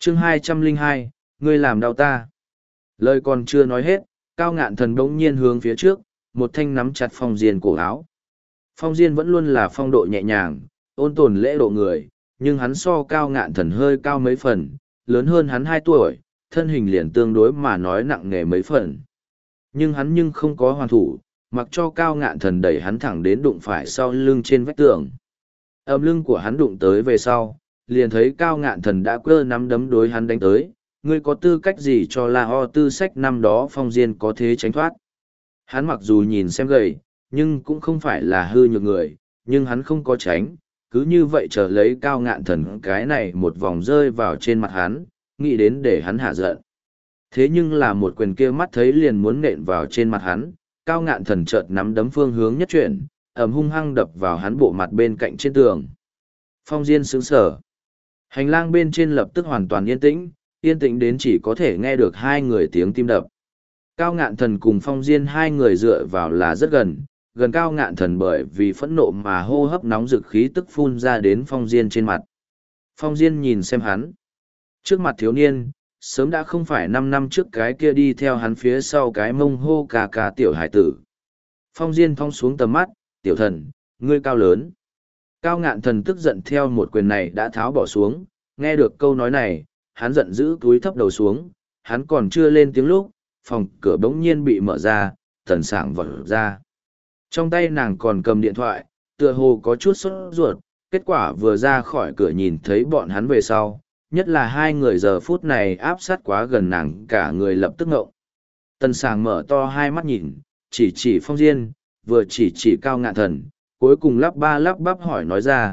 chương 202, ngươi làm đau ta. Lời còn chưa nói hết, Cao Ngạn Thần bỗng nhiên hướng phía trước, một thanh nắm chặt Phong Diên cổ áo. Phong Diên vẫn luôn là phong độ nhẹ nhàng, ôn tồn lễ độ người, nhưng hắn so Cao Ngạn Thần hơi cao mấy phần, lớn hơn hắn 2 tuổi, thân hình liền tương đối mà nói nặng nề mấy phần. Nhưng hắn không có hoàn thủ, mặc cho Cao Ngạn Thần đẩy hắn thẳng đến đụng phải sau lưng trên vách tường. Ầm lưng của hắn đụng tới về sau, liền thấy Cao Ngạn Thần đã cơ nắm đấm đối hắn đánh tới. Ngươi có tư cách gì cho La Ho Tư Sách năm đó Phong Diên có thế tránh thoát? Hắn mặc dù nhìn xem gầy, nhưng cũng không phải là hư nhược người, nhưng hắn không có tránh, cứ như vậy chờ lấy Cao Ngạn Thần cái này một vòng rơi vào trên mặt hắn, nghĩ đến để hắn hạ giận. Thế nhưng là một quyền kia mắt thấy liền muốn nện vào trên mặt hắn, Cao Ngạn Thần chợt nắm đấm phương hướng nhất chuyển, ầm hung hăng đập vào hắn bộ mặt bên cạnh trên tường. Phong Diên sững sờ. Hành lang bên trên lập tức hoàn toàn yên tĩnh đến chỉ có thể nghe được hai người tiếng tim đập. Cao Ngạn Thần cùng Phong Diên hai người dựa vào là rất gần, gần Cao Ngạn Thần bởi vì phẫn nộ mà hô hấp nóng rực khí tức phun ra đến Phong Diên trên mặt. Phong Diên nhìn xem hắn. Trước mặt thiếu niên, sớm đã không phải 5 năm trước cái kia đi theo hắn phía sau cái mông hô cà cà tiểu hải tử. Phong Diên thong xuống tầm mắt, tiểu thần, ngươi cao lớn. Cao Ngạn Thần tức giận theo một quyền này đã tháo bỏ xuống, nghe được câu nói này, hắn giận dữ cúi thấp đầu xuống, hắn còn chưa lên tiếng lúc, phòng cửa bỗng nhiên bị mở ra, Tần Sảng vọt ra. Trong tay nàng còn cầm điện thoại, tựa hồ có chút sốt ruột, kết quả vừa ra khỏi cửa nhìn thấy bọn hắn về sau, nhất là hai người giờ phút này áp sát quá gần nàng, cả người lập tức ngộng. Tần Sảng mở to hai mắt nhìn, chỉ Phong Diên, vừa chỉ Cao Ngạn Thần, cuối cùng lắp ba lắp bắp hỏi nói ra,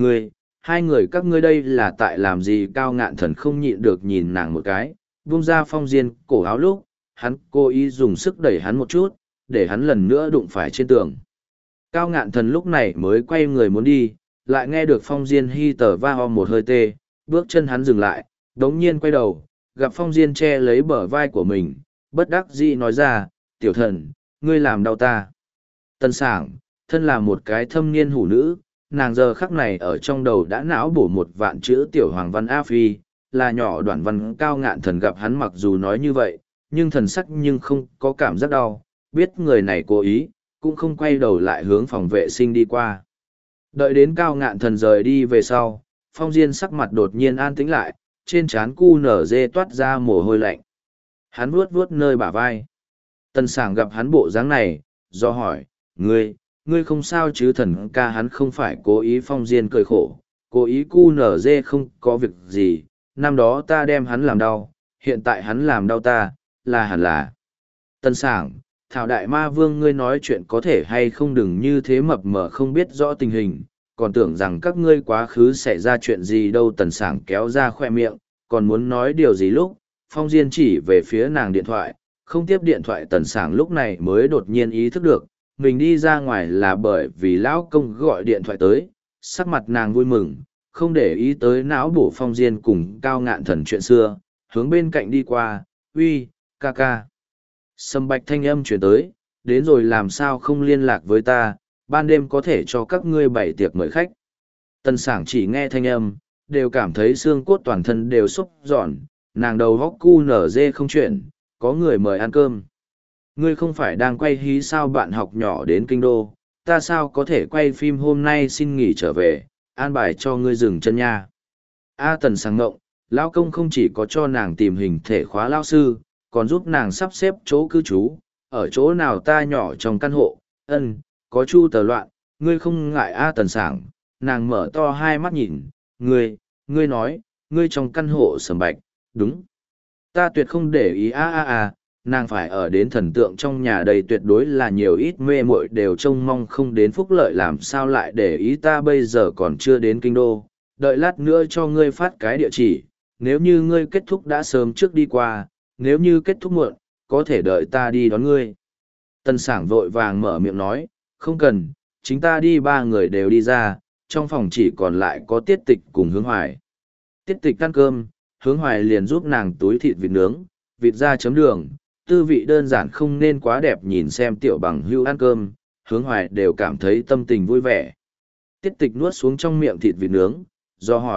hai người các ngươi đây là tại làm gì? Cao Ngạn Thần không nhịn được nhìn nàng một cái, buông ra Phong Diên cổ áo lúc, hắn cố ý dùng sức đẩy hắn một chút, để hắn lần nữa đụng phải trên tường. Cao Ngạn Thần lúc này mới quay người muốn đi, lại nghe được Phong Diên hi tờ va ho một hơi tê, bước chân hắn dừng lại, đống nhiên quay đầu, gặp Phong Diên che lấy bờ vai của mình, bất đắc dĩ nói ra, tiểu thần, ngươi làm đau ta. Tần Sảng, thân là một cái thâm niên hủ nữ, nàng giờ khắc này ở trong đầu đã não bổ một vạn chữ tiểu hoàng văn A Phi, là nhỏ đoạn văn. Cao Ngạn Thần gặp hắn mặc dù nói như vậy, nhưng thần sắc nhưng không có cảm giác đau, biết người này cố ý, cũng không quay đầu lại hướng phòng vệ sinh đi qua. Đợi đến Cao Ngạn Thần rời đi về sau, Phong Diên sắc mặt đột nhiên an tĩnh lại, trên trán cu nở dê toát ra mồ hôi lạnh. Hắn vuốt nơi bả vai. Tần Sảng gặp hắn bộ dáng này, do hỏi, ngươi không sao chứ? Thần ca hắn không phải cố ý. Phong Diên cười khổ, cố ý cu nở dê không có việc gì, năm đó ta đem hắn làm đau, hiện tại hắn làm đau ta, là hẳn là. Tần Sảng, Thảo Đại Ma Vương, ngươi nói chuyện có thể hay không đừng như thế mập mờ không biết rõ tình hình, còn tưởng rằng các ngươi quá khứ xảy ra chuyện gì đâu. Tần Sảng kéo ra khoe miệng, còn muốn nói điều gì lúc, Phong Diên chỉ về phía nàng điện thoại, không tiếp điện thoại. Tần Sảng lúc này mới đột nhiên ý thức được, mình đi ra ngoài là bởi vì lão công gọi điện thoại tới, sắc mặt nàng vui mừng, không để ý tới não bổ Phong Diên cùng Cao Ngạn Thần chuyện xưa, hướng bên cạnh đi qua, uy, ca ca. Sâm bạch thanh âm chuyển tới, đến rồi làm sao không liên lạc với ta, ban đêm có thể cho các ngươi bày tiệc mời khách. Tần Sảng chỉ nghe thanh âm, đều cảm thấy xương cốt toàn thân đều xúc giòn, nàng đầu góc cu nở dê không chuyển, có người mời ăn cơm. Ngươi không phải đang quay hí sao? Bạn học nhỏ đến kinh đô, ta sao có thể quay phim, hôm nay xin nghỉ trở về, an bài cho ngươi dừng chân nha. Tần Sảng ngộng, lão công không chỉ có cho nàng tìm hình thể khóa lao sư, còn giúp nàng sắp xếp chỗ cư trú, ở chỗ nào ta nhỏ trong căn hộ, có chu tờ loạn, ngươi không ngại Tần Sảng, nàng mở to hai mắt nhìn, ngươi nói, ngươi trong căn hộ Sầm Bạch, đúng. Ta tuyệt không để ý nàng phải ở đến thần tượng trong nhà đây, tuyệt đối là nhiều ít mê muội đều trông mong không đến phúc lợi, làm sao lại để ý. Ta bây giờ còn chưa đến kinh đô, đợi lát nữa cho ngươi phát cái địa chỉ, nếu như ngươi kết thúc đã sớm trước đi qua, nếu như kết thúc muộn, có thể đợi ta đi đón ngươi. Tần Sảng vội vàng mở miệng nói, không cần, chính ta đi. 3 người đều đi ra, trong phòng chỉ còn lại có Tiết Tịch cùng Hướng Hoài. Tiết Tịch ăn cơm, Hướng Hoài liền giúp nàng túi thịt vịt nướng, vịt da chấm đường, tư vị đơn giản không nên quá đẹp. Nhìn xem tiểu bằng hưu ăn cơm, Hướng Hoài đều cảm thấy tâm tình vui vẻ. Tiết Tịch nuốt xuống trong miệng thịt vịt nướng, do hỏi,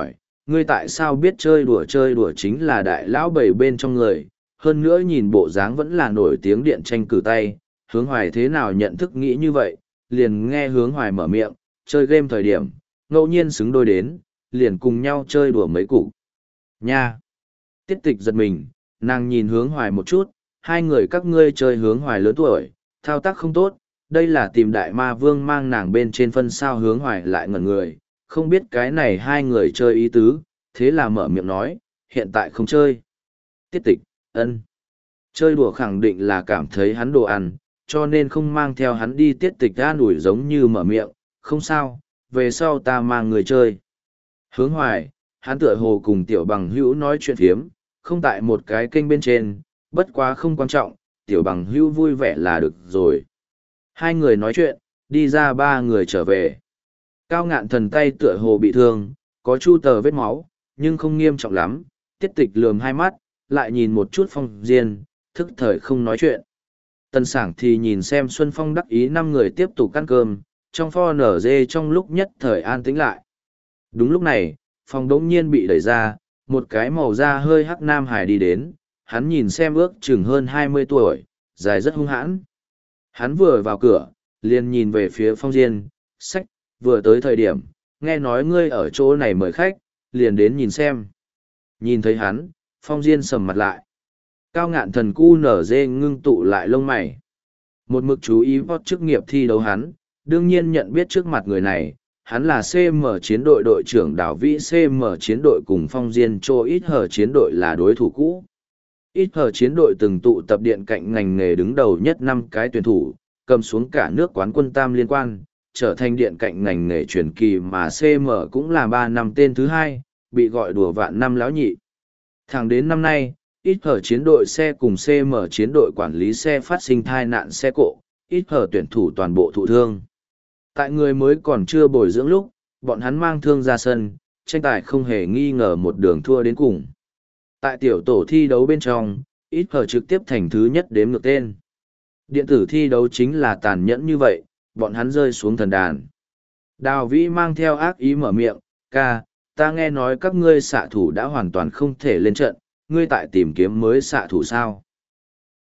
ngươi tại sao biết chơi đùa chính là đại lão bảy bên trong người, hơn nữa nhìn bộ dáng vẫn là nổi tiếng điện tranh cử tay, hướng hoài thế nào nhận thức nghĩ như vậy, liền nghe hướng hoài mở miệng, chơi game thời điểm, ngẫu nhiên xứng đôi đến, liền cùng nhau chơi đùa mấy cục. Nha! Tiết tịch giật mình, nàng nhìn hướng hoài một chút, hai người các ngươi chơi hướng hoài lớn tuổi, thao tác không tốt, đây là tìm đại ma vương mang nàng bên trên phân sao hướng hoài lại ngẩn người, không biết cái này hai người chơi ý tứ, thế là mở miệng nói, hiện tại không chơi. Tiết tịch, ân. Chơi đùa khẳng định là cảm thấy hắn đồ ăn, cho nên không mang theo hắn đi tiết tịch an ủi giống như mở miệng, không sao, về sau ta mang người chơi. Hướng hoài, hắn tựa hồ cùng tiểu bằng hữu nói chuyện phiếm, không tại một cái kênh bên trên, bất quá không quan trọng, tiểu bằng hữu vui vẻ là được rồi. Hai người nói chuyện, đi ra ba người trở về. Cao ngạn thần tay tựa hồ bị thương, có chu tờ vết máu, nhưng không nghiêm trọng lắm, tiết tịch lườm hai mắt, lại nhìn một chút Phong Diên, thức thời không nói chuyện. Tần Sảng thì nhìn xem Xuân Phong đắc ý năm người tiếp tục ăn cơm, trong pho nở dê trong lúc nhất thời an tĩnh lại. Đúng lúc này, phòng đống nhiên bị đẩy ra, một cái màu da hơi hắc nam hải đi đến, hắn nhìn xem ước chừng hơn 20 tuổi, dài rất hung hãn. Hắn vừa vào cửa, liền nhìn về phía Phong Diên, sách, vừa tới thời điểm, nghe nói ngươi ở chỗ này mời khách, liền đến nhìn xem. Nhìn thấy hắn, Phong Diên sầm mặt lại. Cao ngạn thần cu nở dê ngưng tụ lại lông mày. Một mực chú ý vót chức nghiệp thi đấu hắn, đương nhiên nhận biết trước mặt người này, hắn là CM chiến đội đội trưởng Đào Vĩ, CM chiến đội cùng Phong Diên cho ít hờ chiến đội là đối thủ cũ. Ít hờ chiến đội từng tụ tập điện cạnh ngành nghề đứng đầu nhất 5 cái tuyển thủ, cầm xuống cả nước quán quân tam liên quan, trở thành điện cạnh ngành nghề truyền kỳ mà CM cũng là 3 năm tên thứ hai, bị gọi đùa vạn năm lão nhị. Thẳng đến năm nay, ít hở chiến đội xe cùng CM chiến đội quản lý xe phát sinh thai nạn xe cộ, ít hở tuyển thủ toàn bộ thụ thương. Tại người mới còn chưa bồi dưỡng lúc, bọn hắn mang thương ra sân, tranh tài không hề nghi ngờ một đường thua đến cùng. Tại tiểu tổ thi đấu bên trong, ít hở trực tiếp thành thứ nhất đếm ngược tên. Điện tử thi đấu chính là tàn nhẫn như vậy, bọn hắn rơi xuống thần đàn. Đào Vĩ mang theo ác ý mở miệng, ca, ta nghe nói các ngươi xạ thủ đã hoàn toàn không thể lên trận, ngươi tại tìm kiếm mới xạ thủ sao.